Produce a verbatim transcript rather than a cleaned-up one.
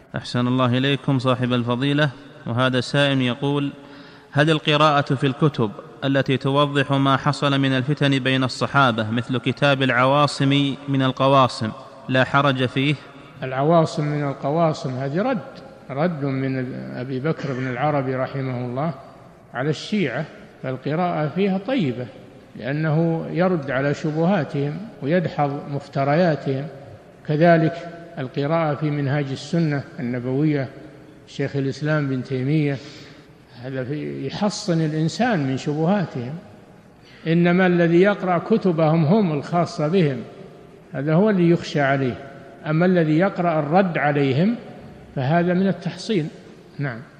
أحسن الله إليكم صاحب الفضيلة. وهذا سائل يقول: هل القراءة في الكتب التي توضح ما حصل من الفتن بين الصحابة مثل كتاب العواصم من القواصم لا حرج فيه؟ العواصم من القواصم هذه رد رد من أبي بكر بن العربي رحمه الله على الشيعة، فالقراءة فيها طيبة لأنه يرد على شبهاتهم ويدحض مفترياتهم. كذلك القراءة في منهاج السنة النبوية شيخ الإسلام بن تيمية، هذا يحصن الإنسان من شبهاتهم. إنما الذي يقرأ كتبهم هم الخاصة بهم هذا هو الذي يخشى عليه، أما الذي يقرأ الرد عليهم فهذا من التحصين. نعم.